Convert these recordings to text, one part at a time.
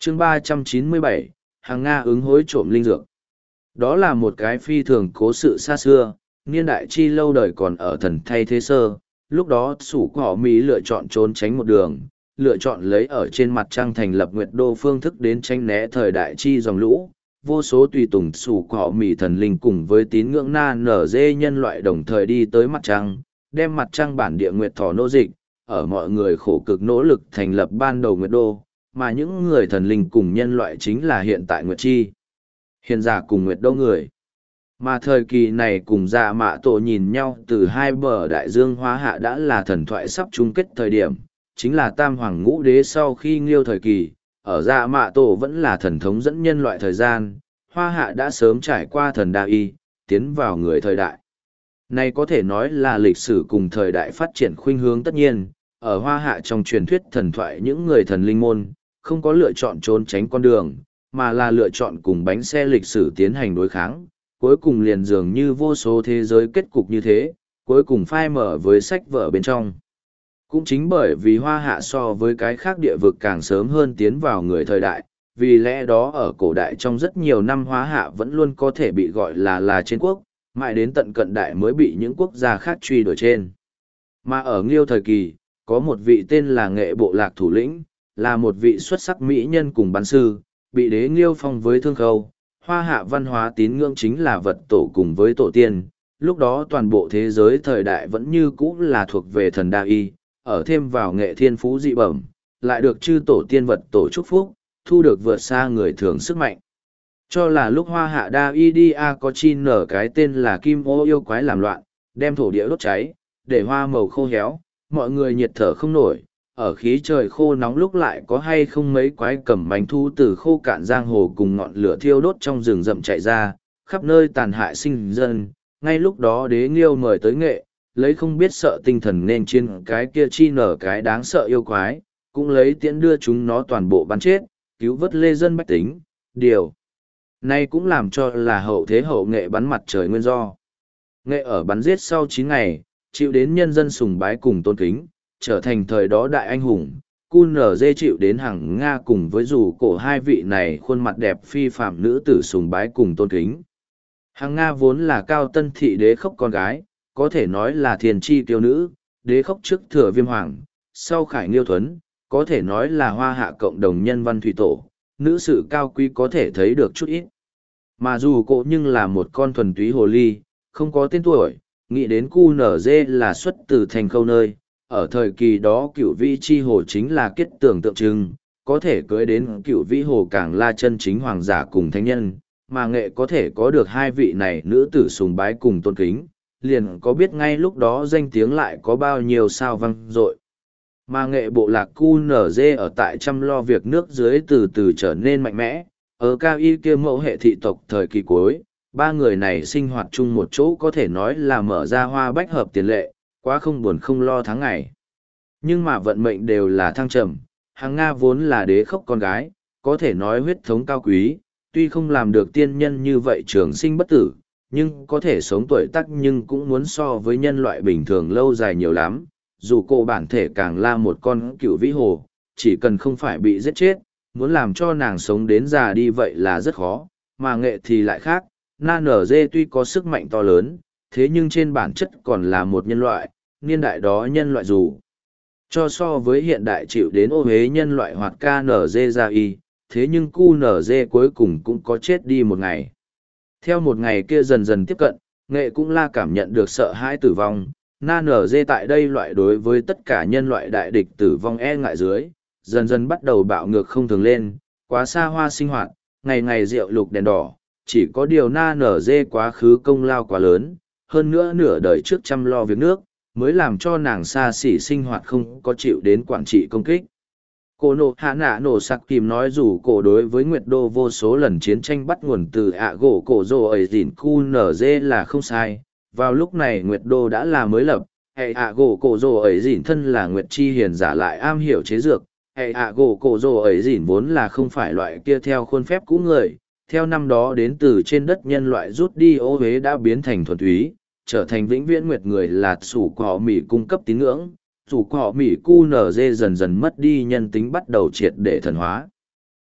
chương 397, hàng Nga ứng hối trộm linh dược. Đó là một cái phi thường cố sự xa xưa, niên đại chi lâu đời còn ở thần thay thế sơ, lúc đó sủ của họ Mỹ lựa chọn trốn tránh một đường, lựa chọn lấy ở trên mặt trăng thành lập nguyệt đô phương thức đến tránh né thời đại chi dòng lũ. Vô số tùy tùng sủ của họ Mỹ thần linh cùng với tín ngưỡng na nở dê nhân loại đồng thời đi tới mặt trăng, đem mặt trăng bản địa nguyệt thỏ nô dịch, ở mọi người khổ cực nỗ lực thành lập ban đầu nguyệt đô, mà những người thần linh cùng nhân loại chính là hiện tại nguyệt chi. Hiện giả cùng nguyệt đô người. Mà thời kỳ này cùng dạ mạ tổ nhìn nhau từ hai bờ đại dương hóa hạ đã là thần thoại sắp chung kết thời điểm, chính là tam hoàng ngũ đế sau khi nghiêu thời kỳ, ở dạ mạ tổ vẫn là thần thống dẫn nhân loại thời gian, hoa hạ đã sớm trải qua thần đa y, tiến vào người thời đại. Này có thể nói là lịch sử cùng thời đại phát triển khuynh hướng tất nhiên, ở hoa hạ trong truyền thuyết thần thoại những người thần linh môn, không có lựa chọn trốn tránh con đường, mà là lựa chọn cùng bánh xe lịch sử tiến hành đối kháng, cuối cùng liền dường như vô số thế giới kết cục như thế, cuối cùng phai mở với sách vở bên trong. Cũng chính bởi vì hoa hạ so với cái khác địa vực càng sớm hơn tiến vào người thời đại, vì lẽ đó ở cổ đại trong rất nhiều năm hoa hạ vẫn luôn có thể bị gọi là trên quốc, mãi đến tận cận đại mới bị những quốc gia khác truy đuổi trên. Mà ở Nghiêu thời kỳ, có một vị tên là Nghệ Bộ Lạc thủ lĩnh, là một vị xuất sắc mỹ nhân cùng bắn sư, bị đế Nghiêu phong với thương khâu. Hoa hạ văn hóa tín ngưỡng chính là vật tổ cùng với tổ tiên, lúc đó toàn bộ thế giới thời đại vẫn như cũ là thuộc về thần đa y, ở thêm vào nghệ thiên phú dị bẩm, lại được chư tổ tiên vật tổ chúc phúc, thu được vượt xa người thường sức mạnh. Cho là lúc hoa hạ đa y đi có chi nở cái tên là kim ô yêu quái làm loạn, đem thổ địa đốt cháy, để hoa màu khô héo, mọi người nhiệt thở không nổi. Ở khí trời khô nóng lúc lại có hay không mấy quái cầm bánh thu từ khô cạn giang hồ cùng ngọn lửa thiêu đốt trong rừng rậm chạy ra, khắp nơi tàn hại sinh dân. Ngay lúc đó đế Nghiêu mời tới Nghệ, lấy không biết sợ tinh thần nên trên cái kia chi nở cái đáng sợ yêu quái, cũng lấy tiễn đưa chúng nó toàn bộ bắn chết, cứu vớt lê dân bách tính. Điều này cũng làm cho là hậu thế hậu Nghệ bắn mặt trời nguyên do. Nghệ ở bắn giết sau 9 ngày, chịu đến nhân dân sùng bái cùng tôn kính, trở thành thời đó đại anh hùng. QNZ chịu đến hàng Nga cùng với dù cổ hai vị này khuôn mặt đẹp phi phạm nữ tử sùng bái cùng tôn kính. Hàng Nga vốn là cao tân thị đế khốc con gái, có thể nói là thiền chi kiêu nữ, đế khốc trước thừa viêm hoàng, sau khải nghiêu thuấn, có thể nói là hoa hạ cộng đồng nhân văn thủy tổ, nữ sự cao quý có thể thấy được chút ít. Mà dù cổ nhưng là một con thuần túy hồ ly, không có tên tuổi, nghĩ đến QNZ là xuất từ thành khâu nơi. Ở thời kỳ đó cựu vĩ chi hồ chính là kết tường tượng trưng, có thể cưới đến cựu vĩ hồ càng là chân chính hoàng giả cùng thánh nhân, mà Nghệ có thể có được hai vị này nữ tử sùng bái cùng tôn kính, liền có biết ngay lúc đó danh tiếng lại có bao nhiêu sao vang dội. Mà Nghệ bộ lạc QNZ ở tại chăm lo việc nước dưới từ từ trở nên mạnh mẽ, ở cao y kia mẫu hệ thị tộc thời kỳ cuối, ba người này sinh hoạt chung một chỗ có thể nói là mở ra hoa bách hợp tiền lệ, quá không buồn không lo tháng ngày. Nhưng mà vận mệnh đều là thăng trầm, hàng Nga vốn là đế khốc con gái, có thể nói huyết thống cao quý, tuy không làm được tiên nhân như vậy trường sinh bất tử, nhưng có thể sống tuổi tác nhưng cũng muốn so với nhân loại bình thường lâu dài nhiều lắm, dù cô bản thể càng là một con cựu vĩ hồ, chỉ cần không phải bị giết chết, muốn làm cho nàng sống đến già đi vậy là rất khó, mà Nghệ thì lại khác, na nở dê tuy có sức mạnh to lớn, thế nhưng trên bản chất còn là một nhân loại, niên đại đó nhân loại dù cho so với hiện đại chịu đến ô hế nhân loại hoặc KNZ ra y, thế nhưng QNZ cuối cùng cũng có chết đi một ngày. Theo một ngày kia dần dần tiếp cận, Nghệ cũng la cảm nhận được sợ hãi tử vong, NZ tại đây loại đối với tất cả nhân loại đại địch tử vong e ngại dưới, dần dần bắt đầu bạo ngược không thường lên, quá xa hoa sinh hoạt, ngày ngày rượu lục đèn đỏ, chỉ có điều NZ quá khứ công lao quá lớn, hơn nữa nửa đời trước chăm lo việc nước, mới làm cho nàng xa xỉ sinh hoạt không có chịu đến quản trị công kích. Cô nộ hạ nạ nổ sặc kìm nói dù cổ đối với Nguyệt Đô vô số lần chiến tranh bắt nguồn từ ạ gỗ cổ rồ ấy dìn khu nở dê là không sai. Vào lúc này Nguyệt Đô đã là mới lập, hệ ạ gỗ cổ rồ ấy dìn thân là Nguyệt Chi hiền giả lại am hiểu chế dược. Hệ ạ gỗ cổ rồ ấy dìn vốn là không phải loại kia theo khuôn phép cũ người. Theo năm đó đến từ trên đất nhân loại rút đi ô huế đã biến thành thuần túy, trở thành vĩnh viễn Nguyệt người là sủ của họ Mỹ cung cấp tín ngưỡng. Dù của họ Mỹ QNZ dần dần mất đi nhân tính bắt đầu triệt để thần hóa.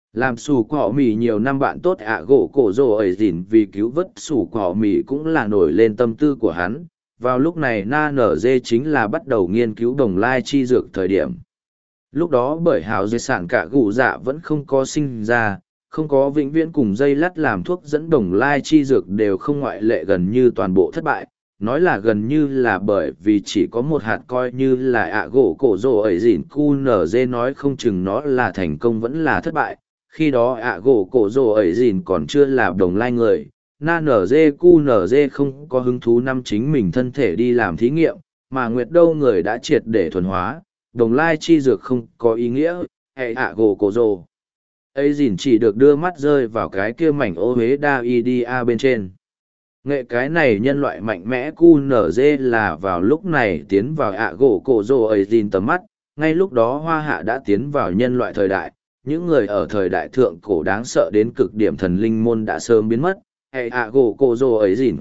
Làm sủ cỏ mì nhiều năm bạn tốt ạ gỗ cổ rồ ấy dìn vì cứu vớt sủ cỏ mì cũng là nổi lên tâm tư của hắn. Vào lúc này na nở dê chính là bắt đầu nghiên cứu đồng lai chi dược thời điểm. Lúc đó bởi hào dây sản cả gù dạ vẫn không có sinh ra, không có vĩnh viễn cùng dây lắt làm thuốc dẫn đồng lai chi dược đều không ngoại lệ, gần như toàn bộ thất bại. Nói là gần như là bởi vì chỉ có một hạt, coi như là ạ gỗ cổ rồ ấy dìn cu nở dê nói không chừng nó là thành công vẫn là thất bại. Khi đó ạ gỗ cổ rồ ấy dìn còn chưa là đồng lai người, na nở dê cu nở dê không có hứng thú năm chính mình thân thể đi làm thí nghiệm, mà Nguyệt Đâu người đã triệt để thuần hóa, đồng lai chi dược không có ý nghĩa, hay ạ gỗ cổ rồ ấy dìn chỉ được đưa mắt rơi vào cái kia mảnh ô huế đa idia bên trên. Nghệ cái này nhân loại mạnh mẽ QNZ là vào lúc này tiến vào ạ gỗ cổ rồ ấy dìn tầm mắt, ngay lúc đó hoa hạ đã tiến vào nhân loại thời đại, những người ở thời đại thượng cổ đáng sợ đến cực điểm thần linh môn đã sớm biến mất. Hệ ạ gỗ cổ rồ ấy dìn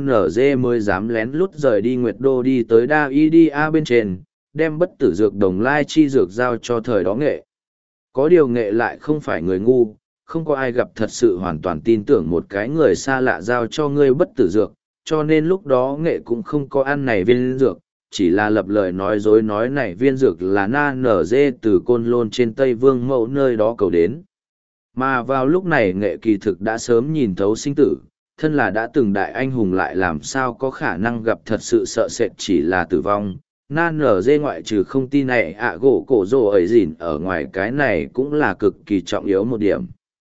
QNZ mới dám lén lút rời đi Nguyệt Đô đi tới đa idia bên trên, đem bất tử dược đồng lai chi dược giao cho thời đó Nghệ. Có điều Nghệ lại không phải người ngu, không có ai gặp thật sự hoàn toàn tin tưởng một cái người xa lạ giao cho ngươi bất tử dược, cho nên lúc đó Nghệ cũng không có ăn này viên dược, chỉ là lập lời nói dối nói này viên dược là na nở dê từ Côn Lôn trên Tây Vương Mẫu nơi đó cầu đến. Mà vào lúc này Nghệ kỳ thực đã sớm nhìn thấu sinh tử, thân là đã từng đại anh hùng lại làm sao có khả năng gặp thật sự sợ sệt chỉ là tử vong. Na nở dê ngoại trừ không tin này ạ gỗ cổ rồ ấy dìn ở ngoài cái này cũng là cực kỳ trọng yếu một điểm.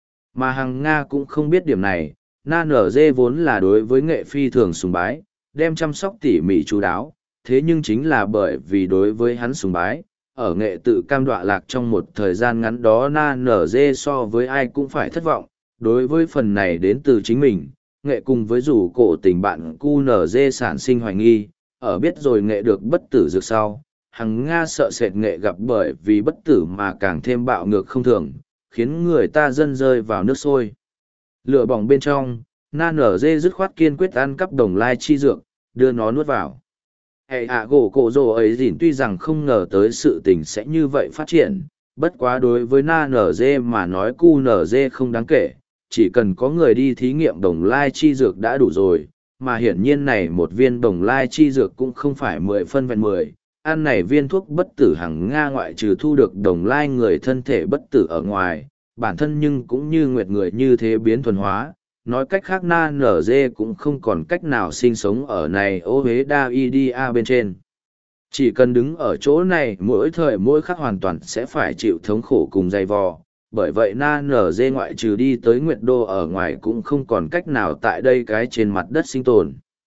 Mà hàng Nga cũng không biết điểm này, na nở dê vốn là đối với Nghệ phi thường sùng bái, đem chăm sóc tỉ mỉ chú đáo, thế nhưng chính là bởi vì đối với hắn sùng bái, ở Nghệ tự cam đoạ lạc trong một thời gian ngắn đó na nở dê so với ai cũng phải thất vọng, đối với phần này đến từ chính mình, Nghệ cùng với rủ cổ tình bạn cu nở dê sản sinh hoài nghi, ở biết rồi Nghệ được bất tử dược sau, hằng Nga sợ sệt Nghệ gặp bởi vì bất tử mà càng thêm bạo ngược không thường, khiến người ta dần rơi vào nước sôi. Lửa bỏng bên trong, na nở dê dứt khoát kiên quyết ăn cắp đồng lai chi dược, đưa nó nuốt vào. Hệ ạ gỗ cổ rồ ấy dìn tuy rằng không ngờ tới sự tình sẽ như vậy phát triển, bất quá đối với na nở dê mà nói cu nở dê không đáng kể, chỉ cần có người đi thí nghiệm đồng lai chi dược đã đủ rồi, mà hiển nhiên này một viên đồng lai chi dược cũng không phải 10 phân vẹn 10. Ăn này viên thuốc bất tử hằng Nga ngoại trừ thu được đồng lai người thân thể bất tử ở ngoài, bản thân nhưng cũng như nguyệt người như thế biến thuần hóa, nói cách khác na nở dê cũng không còn cách nào sinh sống ở này ô huế đa idia bên trên. Chỉ cần đứng ở chỗ này mỗi thời mỗi khắc hoàn toàn sẽ phải chịu thống khổ cùng dày vò, bởi vậy na nở dê ngoại trừ đi tới Nguyệt Đô ở ngoài cũng không còn cách nào tại đây cái trên mặt đất sinh tồn.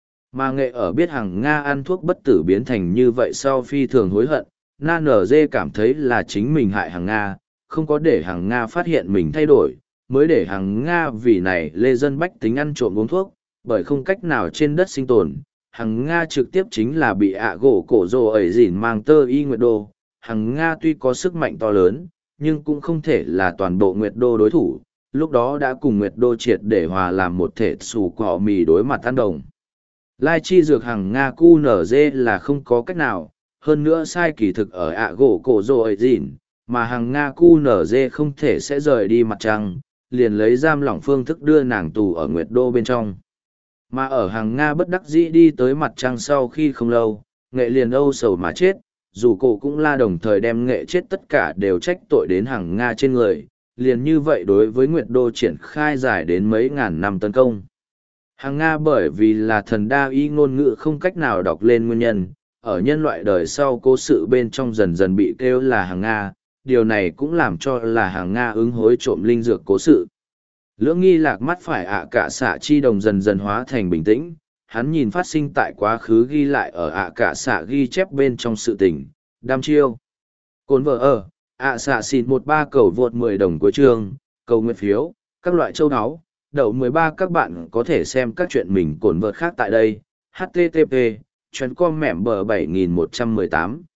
Mà Nghệ ở biết hằng Nga ăn thuốc bất tử biến thành như vậy sau phi thường hối hận, na nở dê cảm thấy là chính mình hại hằng Nga, không có để hằng Nga phát hiện mình thay đổi, mới để hằng Nga vì này lê dân bách tính ăn trộm uống thuốc, bởi không cách nào trên đất sinh tồn. Hằng Nga trực tiếp chính là bị ạ gỗ cổ rồ ấy dìn mang tơ y Nguyệt Đô. Hằng Nga tuy có sức mạnh to lớn, nhưng cũng không thể là toàn bộ Nguyệt Đô đối thủ, lúc đó đã cùng Nguyệt Đô triệt để hòa làm một thể xù cỏ mì đối mặt tan đồng. Lai chi dược hằng Nga QNZ là không có cách nào, hơn nữa sai kỳ thực ở ạ gỗ cổ rồ ấy dìn, mà hằng Nga QNZ không thể sẽ rời đi mặt trăng, liền lấy giam lỏng phương thức đưa nàng tù ở Nguyệt Đô bên trong. Mà ở hằng Nga bất đắc dĩ đi tới mặt trăng sau khi không lâu, Nghệ liền âu sầu mà chết, dù cổ cũng la đồng thời đem Nghệ chết tất cả đều trách tội đến hằng Nga trên người, liền như vậy đối với Nguyệt Đô triển khai dài đến mấy ngàn năm tấn công. Hằng Nga bởi vì là thần đa y ngôn ngữ không cách nào đọc lên nguyên nhân, ở nhân loại đời sau cố sự bên trong dần dần bị kêu là Hằng Nga, điều này cũng làm cho là Hằng Nga ứng hối trộm linh dược cố sự. Lưỡng nghi lạc mắt phải ạ cả xạ chi đồng dần dần hóa thành bình tĩnh, hắn nhìn phát sinh tại quá khứ ghi lại ở ạ cả xạ ghi chép bên trong sự tình, đam chiêu. Cồn vợ ở, ạ xạ xịt 13 cầu vượt 10 đồng cuối chương, cầu nguyện phiếu, các loại châu áo, đậu 13 các bạn có thể xem các chuyện mình cồn vợt khác tại đây, http, chuyến com mẻm bờ 7118.